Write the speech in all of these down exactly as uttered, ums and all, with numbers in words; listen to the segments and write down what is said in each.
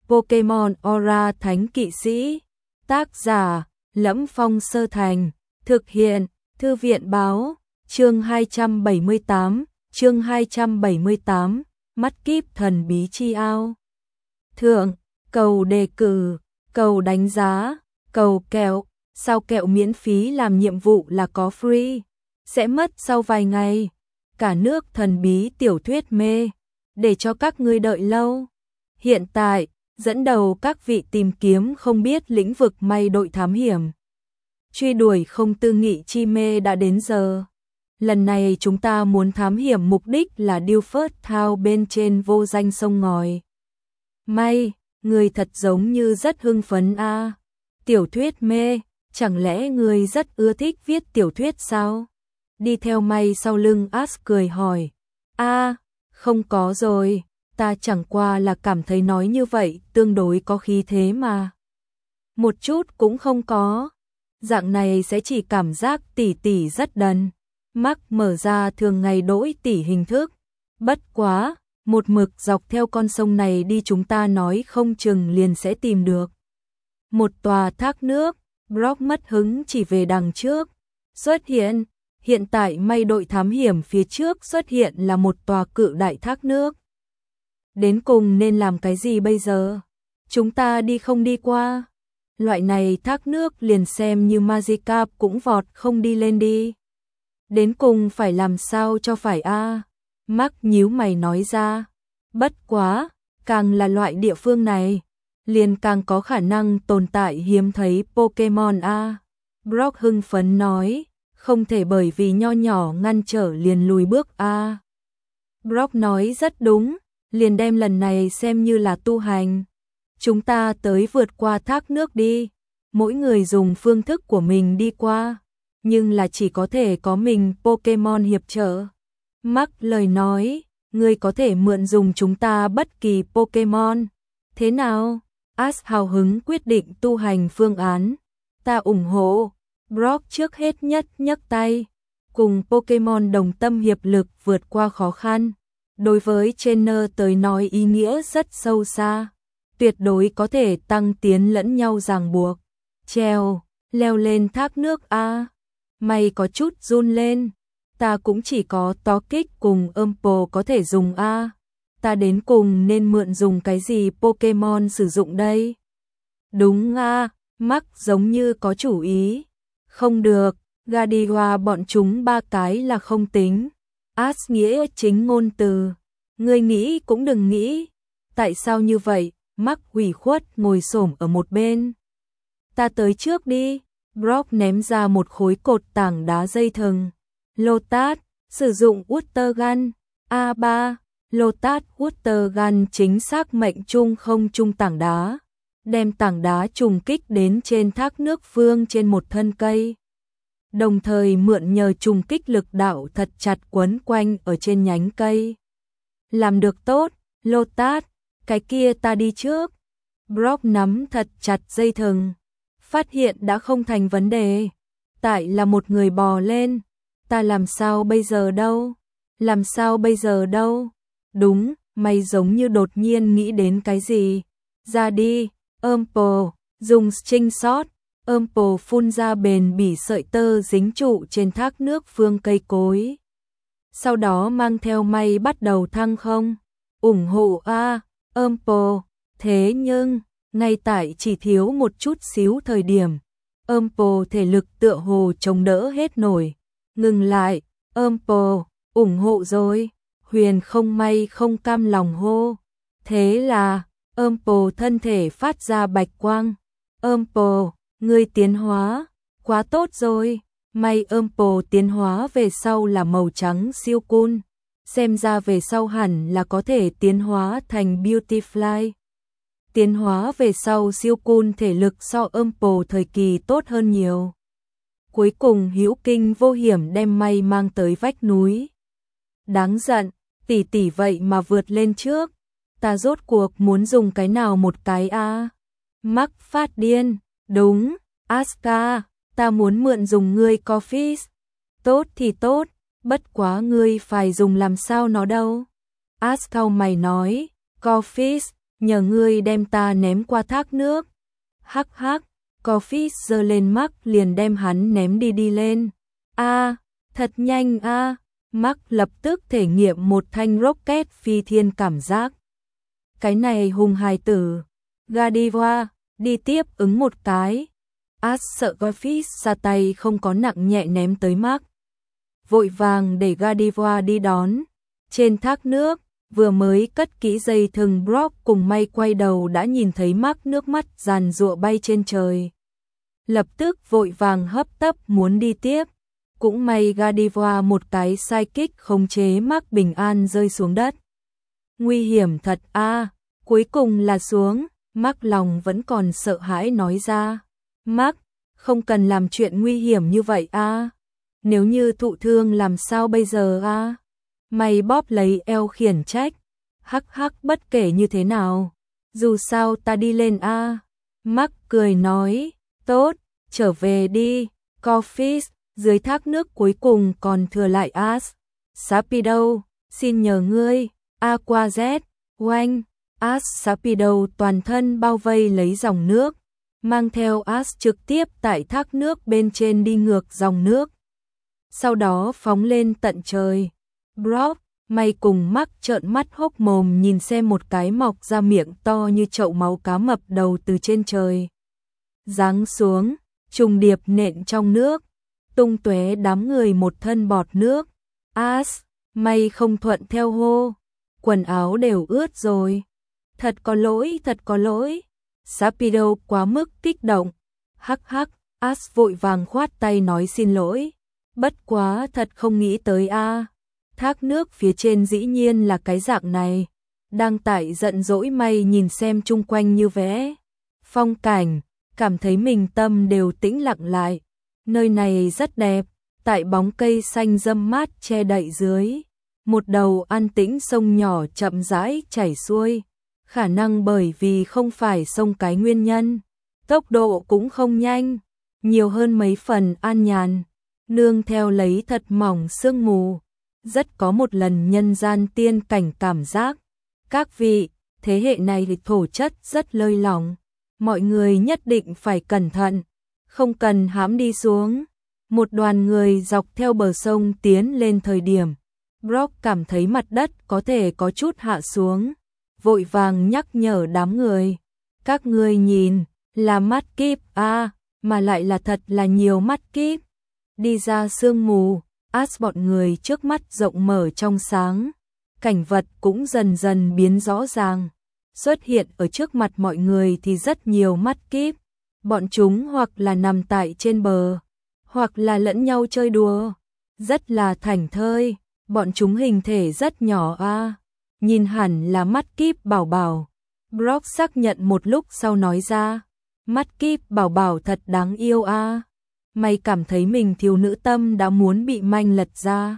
Pokemon Aura Thánh Kỵ Sĩ. Tác giả: Lẫm Phong Sơ Thành. Thực hiện: Thư viện báo. Chương hai trăm bảy mươi tám, chương hai trăm bảy mươi tám, mắt kíp thần bí chi ao. Thượng, cầu đề cử, cầu đánh giá, cầu kẹo, sao kẹo miễn phí làm nhiệm vụ là có free, sẽ mất sau vài ngày. Cả nước thần bí tiểu thuyết mê, để cho các ngươi đợi lâu. Hiện tại, dẫn đầu các vị tìm kiếm không biết lĩnh vực may đội thám hiểm. Truy đuổi không tư nghị chi mê đã đến giờ. Lần này chúng ta muốn thám hiểm mục đích là Dilfert Town bên trên vô danh sông ngòi. May, người thật giống như rất hưng phấn a. À. Tiểu thuyết mê, chẳng lẽ người rất ưa thích viết tiểu thuyết sao? Đi theo May sau lưng Ash cười hỏi. A, à, không có rồi, ta chẳng qua là cảm thấy nói như vậy tương đối có khí thế mà. Một chút cũng không có. Dạng này sẽ chỉ cảm giác tỷ tỷ rất đần. Mark mở ra thường ngày đỗi tỷ hình thức. Bất quá, một mực dọc theo con sông này đi chúng ta nói không chừng liền sẽ tìm được một tòa thác nước. Brock mất hứng chỉ về đằng trước. Xuất hiện, hiện tại may đội thám hiểm phía trước xuất hiện là một tòa cự đại thác nước. Đến cùng nên làm cái gì bây giờ? Chúng ta đi không đi qua. Loại này thác nước liền xem như Magikarp cũng vọt không đi lên đi. Đến cùng phải làm sao cho phải a? À? Mark nhíu mày nói ra. Bất quá, càng là loại địa phương này, liền càng có khả năng tồn tại hiếm thấy Pokemon a. À? Brock hưng phấn nói, không thể bởi vì nho nhỏ ngăn trở liền lùi bước a. À? Brock nói rất đúng, liền đem lần này xem như là tu hành. Chúng ta tới vượt qua thác nước đi, mỗi người dùng phương thức của mình đi qua, nhưng là chỉ có thể có mình Pokemon hiệp trợ. Mark lời nói, ngươi có thể mượn dùng chúng ta bất kỳ Pokemon. Thế nào? Ash hào hứng quyết định tu hành phương án. Ta ủng hộ. Brock trước hết nhất nhấc tay, cùng Pokemon đồng tâm hiệp lực vượt qua khó khăn. Đối với trainer tới nói ý nghĩa rất sâu xa. Tuyệt đối có thể tăng tiến lẫn nhau ràng buộc. Treo, leo lên thác nước a. Mày có chút run lên. Ta cũng chỉ có tó kích cùng Umpo có thể dùng a. Ta đến cùng nên mượn dùng cái gì Pokemon sử dụng đây? Đúng a, Mark giống như có chủ ý. Không được, Gardevoir bọn chúng ba cái là không tính. Ash nghĩa chính ngôn từ. Ngươi nghĩ cũng đừng nghĩ. Tại sao như vậy? Mark ủy khuất ngồi xổm ở một bên. Ta tới trước đi. Brock ném ra một khối cột tảng đá dây thừng. Lotat, sử dụng Water Gun. a ba, Lotat Water Gun chính xác mệnh trung không trung tảng đá. Đem tảng đá trùng kích đến trên thác nước phương trên một thân cây. Đồng thời mượn nhờ trùng kích lực đạo thật chặt quấn quanh ở trên nhánh cây. Làm được tốt, Lotat, cái kia ta đi trước. Brock nắm thật chặt dây thừng. Phát hiện đã không thành vấn đề. Tại là một người bò lên. Ta làm sao bây giờ đâu? Làm sao bây giờ đâu? Đúng, mày giống như đột nhiên nghĩ đến cái gì. Ra đi, Umpo, dùng string shot. Umpo phun ra bền bỉ sợi tơ dính trụ trên thác nước phương cây cối. Sau đó mang theo May bắt đầu thăng không. Ủng hộ a, Umpo. Thế nhưng, ngay tại chỉ thiếu một chút xíu thời điểm, Umpo thể lực tựa hồ chống đỡ hết nổi. Ngừng lại, Umpo, ủng hộ rồi. Huyền không may không cam lòng hô. Thế là, Umpo thân thể phát ra bạch quang. Umpo, ngươi tiến hóa, quá tốt rồi. May Umpo tiến hóa về sau là màu trắng siêu cool. Xem ra về sau hẳn là có thể tiến hóa thành Beautifly. Tiến hóa về sau siêu cool thể lực so Umpo thời kỳ tốt hơn nhiều. Cuối cùng hữu kinh vô hiểm đem May mang tới vách núi. Đáng giận, tỷ tỷ vậy mà vượt lên trước. Ta rốt cuộc muốn dùng cái nào một cái a? À? Mark phát điên. Đúng, Aska, ta muốn mượn dùng ngươi Corphish. Tốt thì tốt, bất quá ngươi phải dùng làm sao nó đâu. Aska mày nói, Corphish, nhờ ngươi đem ta ném qua thác nước. Hắc hắc, Coffee giơ lên Mark liền đem hắn ném đi đi lên. A, thật nhanh a. À. Mark lập tức thể nghiệm một thanh rocket phi thiên cảm giác. Cái này hùng hài tử. Godiva, đi tiếp ứng một cái. As sợ Coffee ra tay không có nặng nhẹ ném tới Mark. Vội vàng để Godiva đi đón. Trên thác nước, vừa mới cất kỹ dây thừng Brock cùng May quay đầu đã nhìn thấy Mark nước mắt giàn giụa bay trên trời. Lập tức vội vàng hấp tấp muốn đi tiếp. Cũng may Godiva một cái sai kích khống chế Mark bình an rơi xuống đất. Nguy hiểm thật a, à, cuối cùng là xuống. Mark lòng vẫn còn sợ hãi nói ra. Mark, không cần làm chuyện nguy hiểm như vậy a. À. Nếu như thụ thương làm sao bây giờ a? À? May bóp lấy eo khiển trách. Hắc hắc, bất kể như thế nào, dù sao ta đi lên a. À. Mark cười nói, tốt, trở về đi. Coffee, dưới thác nước cuối cùng còn thừa lại As. Sapido, xin nhờ ngươi. Aqua Z, oanh. As Sapido toàn thân bao vây lấy dòng nước, mang theo As trực tiếp tại thác nước bên trên đi ngược dòng nước. Sau đó phóng lên tận trời. Brock, May cùng Mark trợn mắt hốc mồm nhìn xem một cái mọc ra miệng to như chậu máu cá mập đầu từ trên trời giáng xuống, trùng điệp nện trong nước, tung tóe đám người một thân bọt nước. As, May không thuận theo hô, quần áo đều ướt rồi. Thật có lỗi, thật có lỗi. Sapido quá mức kích động. Hắc hắc, As vội vàng khoát tay nói xin lỗi. Bất quá thật không nghĩ tới a. À. Thác nước phía trên dĩ nhiên là cái dạng này. Đang tại giận dỗi May nhìn xem chung quanh như vẽ phong cảnh, cảm thấy mình tâm đều tĩnh lặng lại. Nơi này rất đẹp, tại bóng cây xanh râm mát che đậy dưới. Một đầu an tĩnh sông nhỏ chậm rãi chảy xuôi. Khả năng bởi vì không phải sông cái nguyên nhân, tốc độ cũng không nhanh, nhiều hơn mấy phần an nhàn, nương theo lấy thật mỏng sương mù, rất có một lần nhân gian tiên cảnh cảm giác. Các vị, thế hệ này thì thổ chất rất lơi lỏng, mọi người nhất định phải cẩn thận, không cần hãm đi xuống. Một đoàn người dọc theo bờ sông tiến lên thời điểm, Brock cảm thấy mặt đất có thể có chút hạ xuống. Vội vàng nhắc nhở đám người. Các ngươi nhìn, là mắt kíp a, à, mà lại là thật là nhiều mắt kíp. Đi ra sương mù, As bọn người trước mắt rộng mở trong sáng. Cảnh vật cũng dần dần biến rõ ràng. Xuất hiện ở trước mặt mọi người thì rất nhiều mắt kíp. Bọn chúng hoặc là nằm tại trên bờ, hoặc là lẫn nhau chơi đùa. Rất là thảnh thơi, bọn chúng hình thể rất nhỏ a. À. Nhìn hẳn là mắt kíp bảo bảo. Brock xác nhận một lúc sau nói ra. Mắt kíp bảo bảo thật đáng yêu a. À. Mày cảm thấy mình thiếu nữ tâm đã muốn bị manh lật ra.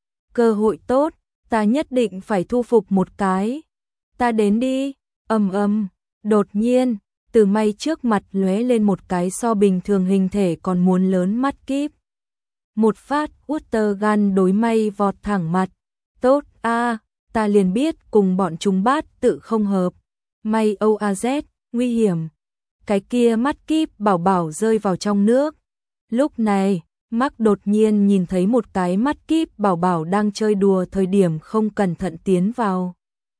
Cơ hội tốt, ta nhất định phải thu phục một cái. Ta đến đi, ầm ầm. Đột nhiên, từ May trước mặt lóe lên một cái so bình thường hình thể còn muốn lớn mắt kíp. Một phát Water Gun đối May vọt thẳng mặt. Tốt a. À. Ta liền biết cùng bọn chúng bát tự không hợp. May o a z, nguy hiểm. Cái kia mắt kíp bảo bảo rơi vào trong nước. Lúc này, Mark đột nhiên nhìn thấy một cái mắt kíp bảo bảo đang chơi đùa thời điểm không cẩn thận tiến vào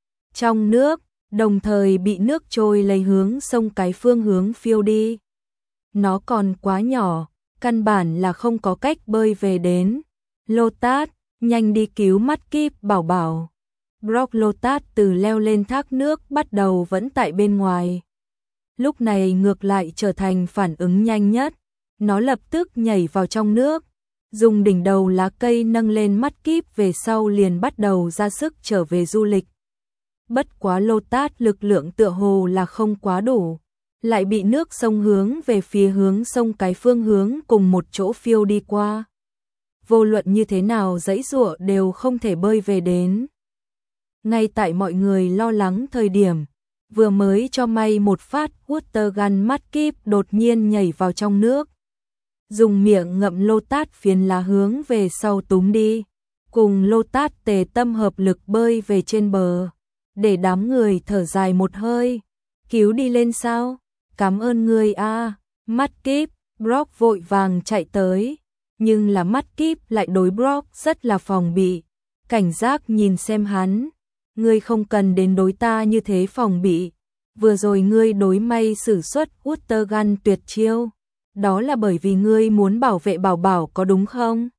trong nước, đồng thời bị nước trôi lấy hướng sông cái phương hướng phiêu đi. Nó còn quá nhỏ, căn bản là không có cách bơi về đến. Lotus, nhanh đi cứu mắt kíp bảo bảo. Brock Lotus từ leo lên thác nước bắt đầu vẫn tại bên ngoài. Lúc này ngược lại trở thành phản ứng nhanh nhất. Nó lập tức nhảy vào trong nước, dùng đỉnh đầu lá cây nâng lên mắt kíp về sau liền bắt đầu ra sức trở về du lịch. Bất quá Lotus lực lượng tựa hồ là không quá đủ, lại bị nước sông hướng về phía hướng sông cái phương hướng cùng một chỗ phiêu đi qua. Vô luận như thế nào giãy giụa đều không thể bơi về đến. Ngay tại mọi người lo lắng thời điểm, vừa mới cho May một phát water gun mắt kíp đột nhiên nhảy vào trong nước. Dùng miệng ngậm Lotus phiến lá hướng về sau túm đi, cùng Lotus tề tâm hợp lực bơi về trên bờ. để đám người thở dài một hơi. Cứu đi lên sao? Cảm ơn ngươi a. Mắt kíp, Brock vội vàng chạy tới, nhưng là mắt kíp lại đối Brock rất là phòng bị, cảnh giác nhìn xem hắn. Ngươi không cần đến đối ta như thế phòng bị. Vừa rồi ngươi đối May sử xuất Utergun tuyệt chiêu, đó là bởi vì ngươi muốn bảo vệ Bảo Bảo có đúng không?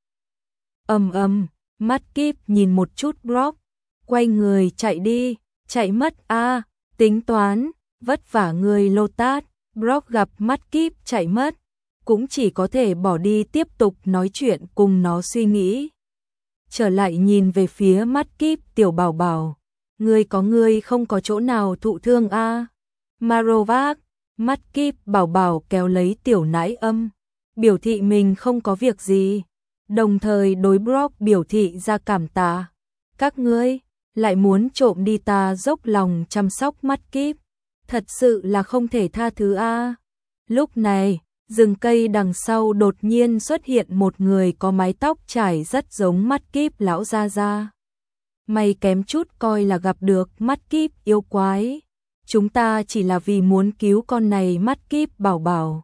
Ầm ầm, mắt kíp nhìn một chút Brock, quay người chạy đi, chạy mất a, tính toán, vất vả ngươi Lotus. Brock gặp mắt kíp chạy mất, cũng chỉ có thể bỏ đi tiếp tục nói chuyện cùng nó suy nghĩ. Trở lại nhìn về phía mắt kíp tiểu Bảo Bảo, ngươi có ngươi không có chỗ nào thụ thương a? À? Marovac, mắt kíp Bảo Bảo kéo lấy tiểu nãi âm, biểu thị mình không có việc gì, đồng thời đối Brock biểu thị ra cảm tạ. Các ngươi lại muốn trộm đi ta dốc lòng chăm sóc mắt kíp, thật sự là không thể tha thứ a. À? Lúc này, rừng cây đằng sau đột nhiên xuất hiện một người có mái tóc trải rất giống mắt kíp lão gia gia. Mày kém chút coi là gặp được mắt kíp yêu quái. Chúng ta chỉ là vì muốn cứu con này mắt kíp Bảo Bảo.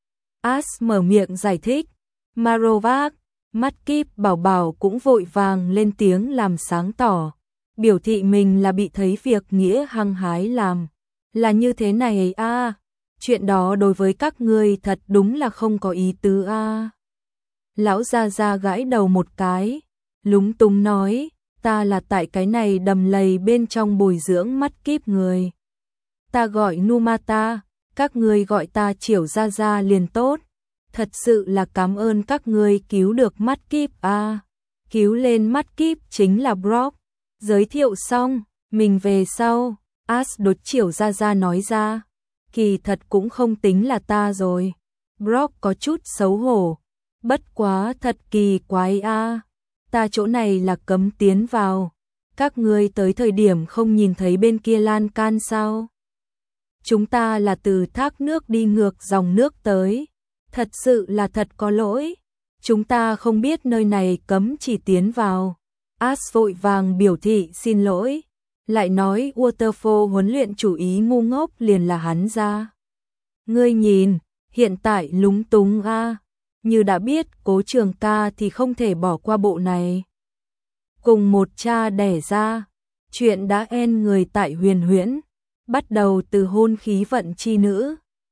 Ash mở miệng giải thích. Marovac, mắt kíp Bảo Bảo cũng vội vàng lên tiếng làm sáng tỏ, biểu thị mình là bị thấy việc nghĩa hăng hái làm. Là như thế này a, à, chuyện đó đối với các ngươi thật đúng là không có ý tứ a. À. Lão gia gia gãi đầu một cái, lúng túng nói, ta là tại cái này đầm lầy bên trong bồi dưỡng mắt kíp người. Ta gọi Numata, các ngươi gọi ta Triểu gia gia liền tốt. Thật sự là cảm ơn các ngươi cứu được mắt kíp a. À. Cứu lên mắt kíp chính là Brock. Giới thiệu xong, mình về sau. Ash đột Triểu gia gia nói ra, kỳ thật cũng không tính là ta rồi. Brock có chút xấu hổ, bất quá thật kỳ quái a, à. Ta chỗ này là cấm tiến vào, các ngươi tới thời điểm không nhìn thấy bên kia lan can sao? Chúng ta là từ thác nước đi ngược dòng nước tới, thật sự là thật có lỗi, chúng ta không biết nơi này cấm chỉ tiến vào. Ash vội vàng biểu thị xin lỗi. Lại nói Waterfall huấn luyện chủ ý ngu ngốc liền là hắn ra. Ngươi nhìn, hiện tại lúng túng a, à. Như đã biết Cố Trường Ca thì không thể bỏ qua bộ này. Cùng một cha đẻ ra, chuyện đã en người tại Huyền Huyễn, bắt đầu từ hôn khí vận chi nữ,